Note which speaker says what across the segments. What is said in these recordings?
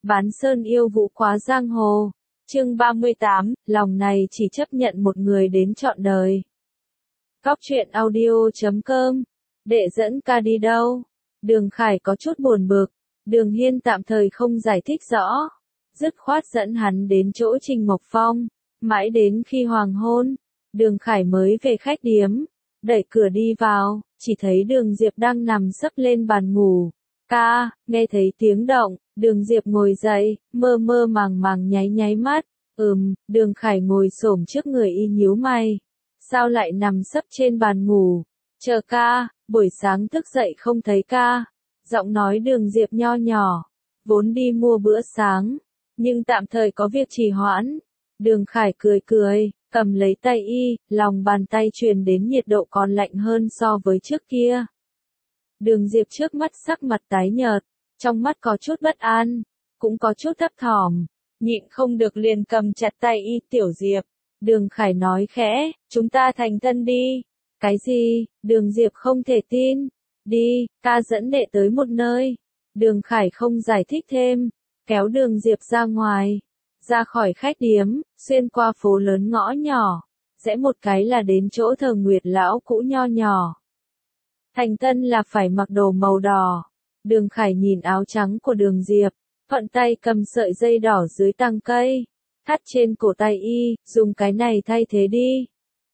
Speaker 1: Bán sơn yêu vũ quá giang hồ. Chương 38, lòng này chỉ chấp nhận một người đến trọn đời. Góc truyện audio.com. Đệ dẫn ca đi đâu? Đường Khải có chút buồn bực. Đường Hiên tạm thời không giải thích rõ. Dứt khoát dẫn hắn đến chỗ Trình Mộc Phong. Mãi đến khi hoàng hôn, Đường Khải mới về khách điếm. Đẩy cửa đi vào, chỉ thấy Đường Diệp đang nằm sấp lên bàn ngủ. Ca, nghe thấy tiếng động, Đường Diệp ngồi dậy, mơ mơ màng màng nháy mắt. Đường Khải ngồi xổm trước người y nhíu mày. Sao lại nằm sấp trên bàn ngủ? Chờ ca, buổi sáng thức dậy không thấy ca. Giọng nói Đường Diệp nho nhỏ, vốn đi mua bữa sáng, nhưng tạm thời có việc trì hoãn. Đường Khải cười, cầm lấy tay y, lòng bàn tay truyền đến nhiệt độ còn lạnh hơn so với trước kia. Đường Diệp trước mắt sắc mặt tái nhợt, trong mắt có chút bất an, cũng có chút thấp thỏm, nhịn không được liền cầm chặt tay y. Tiểu Diệp, Đường Khải nói khẽ, chúng ta thành thân đi. Cái gì? Đường Diệp không thể tin. Đi, ca dẫn đệ tới một nơi. Đường Khải không giải thích thêm, kéo Đường Diệp ra ngoài, ra khỏi khách điếm, xuyên qua phố lớn ngõ nhỏ, rẽ một cái là đến chỗ thờ Nguyệt lão cũ nho nhỏ. Thành thân là phải mặc đồ màu đỏ. Đường Khải nhìn áo trắng của Đường Diệp, thuận tay cầm sợi dây đỏ dưới tang cây, thắt trên cổ tay y, dùng cái này thay thế đi.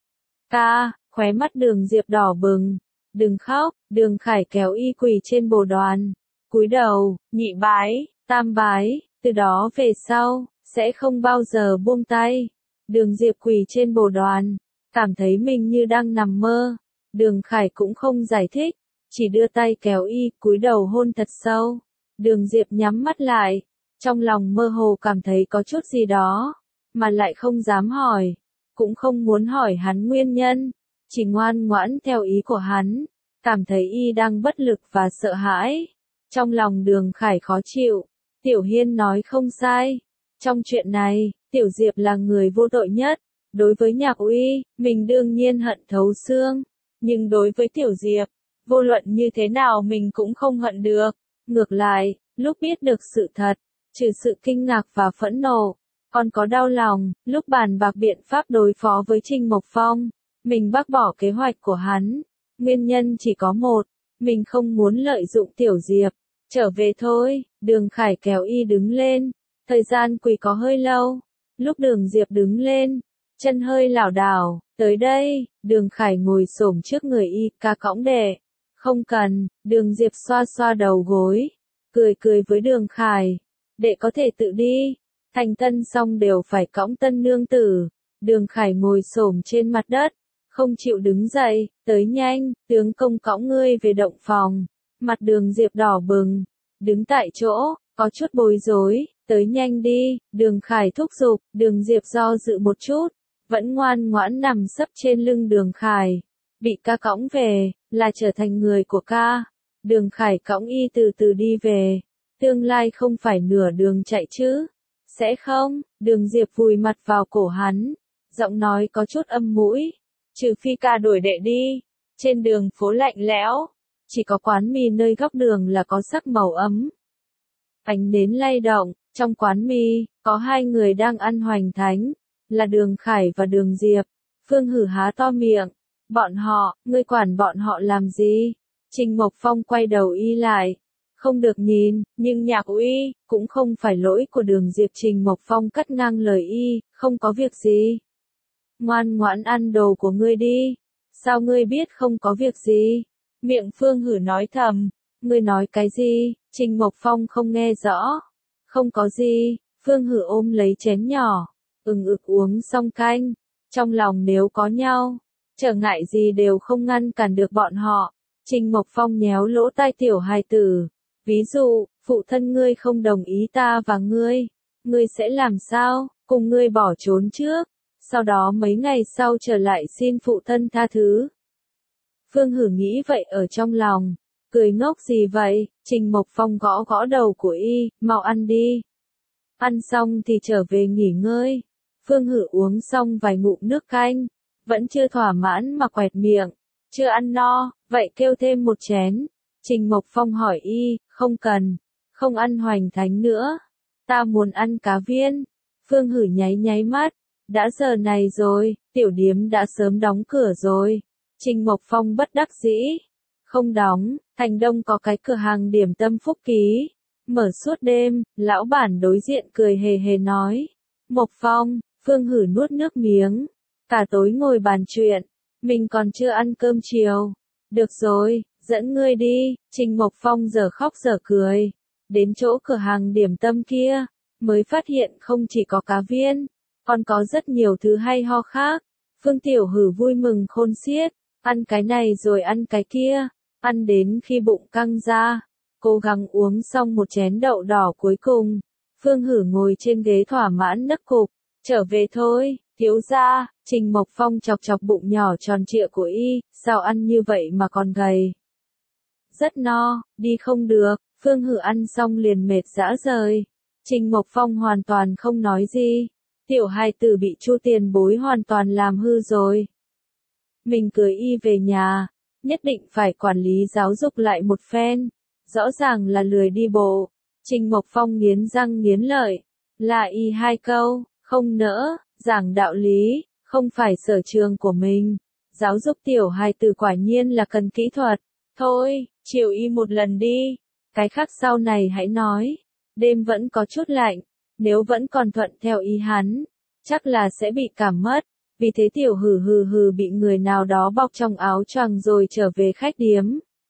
Speaker 1: Ca, khóe mắt Đường Diệp đỏ bừng. Đừng khóc. Đường Khải kéo y quỳ trên bồ đoàn, cúi đầu, nhị bái, tam bái, từ đó về sau, sẽ không bao giờ buông tay. Đường Diệp quỳ trên bồ đoàn, cảm thấy mình như đang nằm mơ. Đường Khải cũng không giải thích, chỉ đưa tay kéo y, cúi đầu hôn thật sâu. Đường Diệp nhắm mắt lại, trong lòng mơ hồ cảm thấy có chút gì đó, mà lại không dám hỏi, cũng không muốn hỏi hắn nguyên nhân, chỉ ngoan ngoãn theo ý của hắn, cảm thấy y đang bất lực và sợ hãi. Trong lòng Đường Khải khó chịu, Tiểu Hiên nói không sai. Trong chuyện này, Tiểu Diệp là người vô tội nhất. Đối với Nhạc Uy, mình đương nhiên hận thấu xương. Nhưng đối với Tiểu Diệp, vô luận như thế nào mình cũng không hận được. Ngược lại, lúc biết được sự thật, trừ sự kinh ngạc và phẫn nộ, còn có đau lòng. Lúc bàn bạc biện pháp đối phó với Trình Mộc Phong, mình bác bỏ kế hoạch của hắn. Nguyên nhân chỉ có một, mình không muốn lợi dụng Tiểu Diệp. Trở về thôi. Đường Khải kéo y đứng lên. Thời gian quỳ có hơi lâu. Lúc Đường Diệp đứng lên, chân hơi lảo đảo, tới đây. Đường Khải ngồi xổm trước người y, ca cõng đệ. Không cần. Đường Diệp xoa xoa đầu gối, cười với Đường Khải. Đệ có thể tự đi. Thành thân xong đều phải cõng tân nương tử. Đường Khải ngồi xổm trên mặt đất, không chịu đứng dậy. Tới nhanh, tướng công cõng ngươi về động phòng. Mặt Đường Diệp đỏ bừng, đứng tại chỗ, có chút bối rối. Tới nhanh đi. Đường Khải thúc giục. Đường Diệp do dự một chút, vẫn ngoan ngoãn nằm sấp trên lưng Đường Khải. Bị ca cõng về, là trở thành người của ca. Đường Khải cõng y từ từ đi về. Tương lai không phải nửa đường chạy chứ? Sẽ không? Đường Diệp vùi mặt vào cổ hắn, giọng nói có chút âm mũi. Trừ phi ca đuổi đệ đi. Trên đường phố lạnh lẽo, chỉ có quán mì nơi góc đường là có sắc màu ấm. Ánh nến lay động, trong quán mì, có hai người đang ăn hoành thánh, là Đường Khải và Đường Diệp. Phương Hử há to miệng. Bọn họ, ngươi quản bọn họ làm gì? Trình Mộc Phong quay đầu y lại. Không được nhìn, nhưng Nhạc Uy, cũng không phải lỗi của Đường Diệp. Trình Mộc Phong cắt ngang lời y, không có việc gì. Ngoan ngoãn ăn đồ của ngươi đi. Sao ngươi biết không có việc gì? Miệng Phương Hử nói thầm. Ngươi nói cái gì? Trình Mộc Phong không nghe rõ. Không có gì. Phương Hử ôm lấy chén nhỏ, uống xong canh. Trong lòng nếu có nhau, trở ngại gì đều không ngăn cản được bọn họ. Trình Mộc Phong nhéo lỗ tai tiểu hài tử. Ví dụ, phụ thân ngươi không đồng ý ta và ngươi sẽ làm sao? Cùng ngươi bỏ trốn trước, sau đó mấy ngày sau trở lại xin phụ thân tha thứ. Phương Hử nghĩ vậy ở trong lòng, cười ngốc gì vậy? Trình Mộc Phong gõ gõ đầu của y, mau ăn đi. Ăn xong thì trở về nghỉ ngơi. Phương Hử uống xong vài ngụm nước canh, vẫn chưa thỏa mãn mà quẹt miệng. Chưa ăn no, vậy kêu thêm một chén. Trình Mộc Phong hỏi y, không cần, không ăn hoành thánh nữa. Ta muốn ăn cá viên. Phương Hử nháy nháy mắt. Đã giờ này rồi, tiểu điếm đã sớm đóng cửa rồi. Trình Mộc Phong bất đắc dĩ. Không đóng, thành đông có cái cửa hàng điểm tâm Phúc Ký. Mở suốt đêm, lão bản đối diện cười hề hề nói. Mộc Phong, Phương Hử nuốt nước miếng. Cả tối ngồi bàn chuyện, mình còn chưa ăn cơm chiều. Được rồi, dẫn ngươi đi. Trình Mộc Phong giờ khóc giờ cười. Đến chỗ cửa hàng điểm tâm kia, mới phát hiện không chỉ có cá viên, còn có rất nhiều thứ hay ho khác. Phương Tiểu Hử vui mừng khôn xiết, ăn cái này rồi ăn cái kia, ăn đến khi bụng căng ra, cố gắng uống xong một chén đậu đỏ cuối cùng. Phương Hử ngồi trên ghế thỏa mãn nấc cục, trở về thôi, thiếu gia. Trình Mộc Phong chọc chọc bụng nhỏ tròn trịa của y, sao ăn như vậy mà còn gầy. Rất no, đi không được. Phương Hử ăn xong liền mệt rã rời. Trình Mộc Phong hoàn toàn không nói gì. Tiểu hài tử bị Chu tiền bối hoàn toàn làm hư rồi. Mình cưới y về nhà, nhất định phải quản lý giáo dục lại một phen. Rõ ràng là lười đi bộ. Trình Mộc Phong nghiến răng nghiến lợi. Là y hai câu, không nỡ, giảng đạo lý, không phải sở trường của mình. Giáo dục tiểu hài tử quả nhiên là cần kỹ thuật. Thôi, chiều y một lần đi. Cái khác sau này hãy nói. Đêm vẫn có chút lạnh, nếu vẫn còn thuận theo ý hắn, chắc là sẽ bị cảm mất. Vì thế Tiểu Hử bị người nào đó bọc trong áo choàng rồi trở về khách điếm.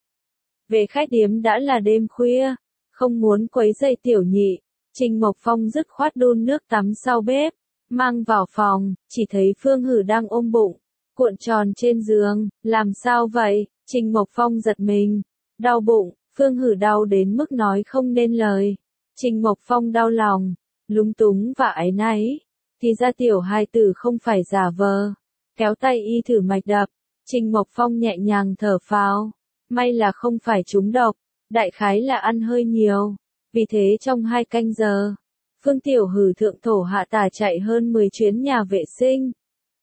Speaker 1: Về khách điếm đã là đêm khuya, không muốn quấy rầy Tiểu Nhị, Trình Mộc Phong dứt khoát đun nước tắm sau bếp, mang vào phòng, chỉ thấy Phương Hử đang ôm bụng, cuộn tròn trên giường. Làm sao vậy? Trình Mộc Phong giật mình. Đau bụng. Phương Hử đau đến mức nói không nên lời. Trình Mộc Phong đau lòng, lúng túng và áy náy. Thì ra tiểu hài tử không phải giả vờ. Kéo tay y thử mạch đập. Trình Mộc Phong nhẹ nhàng thở phào. May là không phải trúng độc, đại khái là ăn hơi nhiều. Vì thế trong 2 canh giờ, Phương Tiểu Hử thượng thổ hạ tả chạy hơn 10 chuyến nhà vệ sinh.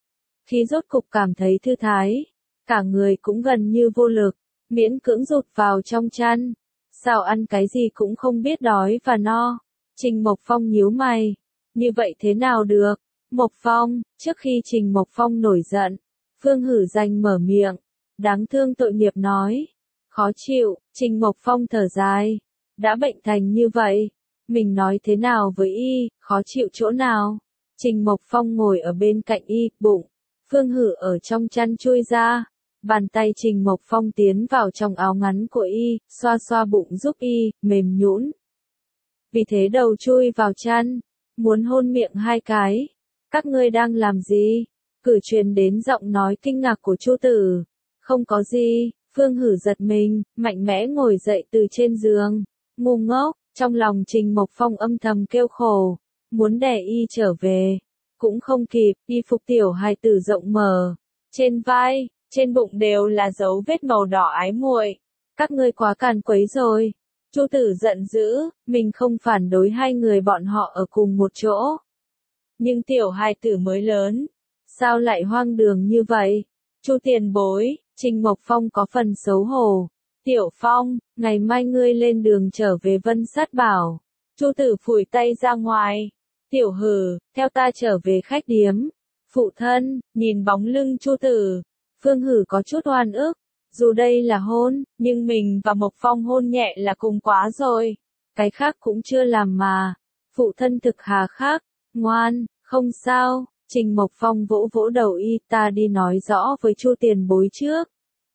Speaker 1: Khi rốt cục cảm thấy thư thái, cả người cũng gần như vô lực. Miễn cưỡng rụt vào trong chăn. Sao ăn cái gì cũng không biết đói và no. Trình Mộc Phong nhíu mày. Như vậy thế nào được? Mộc Phong, trước khi Trình Mộc Phong nổi giận, Phương Hử Danh mở miệng. Đáng thương tội nghiệp nói. Khó chịu. Trình Mộc Phong thở dài. Đã bệnh thành như vậy, mình nói thế nào với y, khó chịu chỗ nào? Trình Mộc Phong ngồi ở bên cạnh y, bụng. Phương Hử ở trong chăn chui ra. Bàn tay Trình Mộc Phong tiến vào trong áo ngắn của y, xoa xoa bụng giúp y, mềm nhũn. Vì thế đầu chui vào chăn, muốn hôn miệng 2 cái. Các ngươi đang làm gì? Cử truyền đến giọng nói kinh ngạc của Chu Tử. Không có gì. Phương Hử giật mình, mạnh mẽ ngồi dậy từ trên giường. Ngu ngốc. Trong lòng Trình Mộc Phong âm thầm kêu khổ, muốn đè y trở về, cũng không kịp. Y phục tiểu hài tử rộng mở, trên vai, trên bụng đều là dấu vết màu đỏ ái muội. Các ngươi quá càn quấy rồi. Chu Tử giận dữ, mình không phản đối 2 người bọn họ ở cùng một chỗ. Nhưng tiểu hài tử mới lớn, sao lại hoang đường như vậy? Chu tiền bối. Trình Mộc Phong có phần xấu hổ. Tiểu Phong, ngày mai ngươi lên đường trở về Vân Sát Bảo. Chu Tử phủi tay ra ngoài. Tiểu Hử, theo ta trở về khách điếm. Phụ thân, nhìn bóng lưng Chu Tử, Phương Hử có chút oan ức. Dù đây là hôn, nhưng mình và Mộc Phong hôn nhẹ là cùng quá rồi. Cái khác cũng chưa làm mà. Phụ thân thực hà khắc. Ngoan, không sao. Trình Mộc Phong vỗ vỗ đầu y, ta đi nói rõ với Chu tiền bối trước.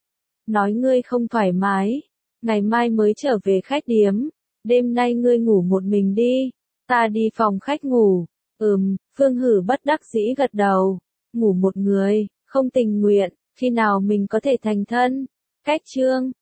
Speaker 1: Nói ngươi không thoải mái, ngày mai mới trở về khách điếm. Đêm nay ngươi ngủ một mình đi, ta đi phòng khách ngủ. Phương Hử bất đắc dĩ gật đầu. Ngủ một người, không tình nguyện, khi nào mình có thể thành thân? Cách chương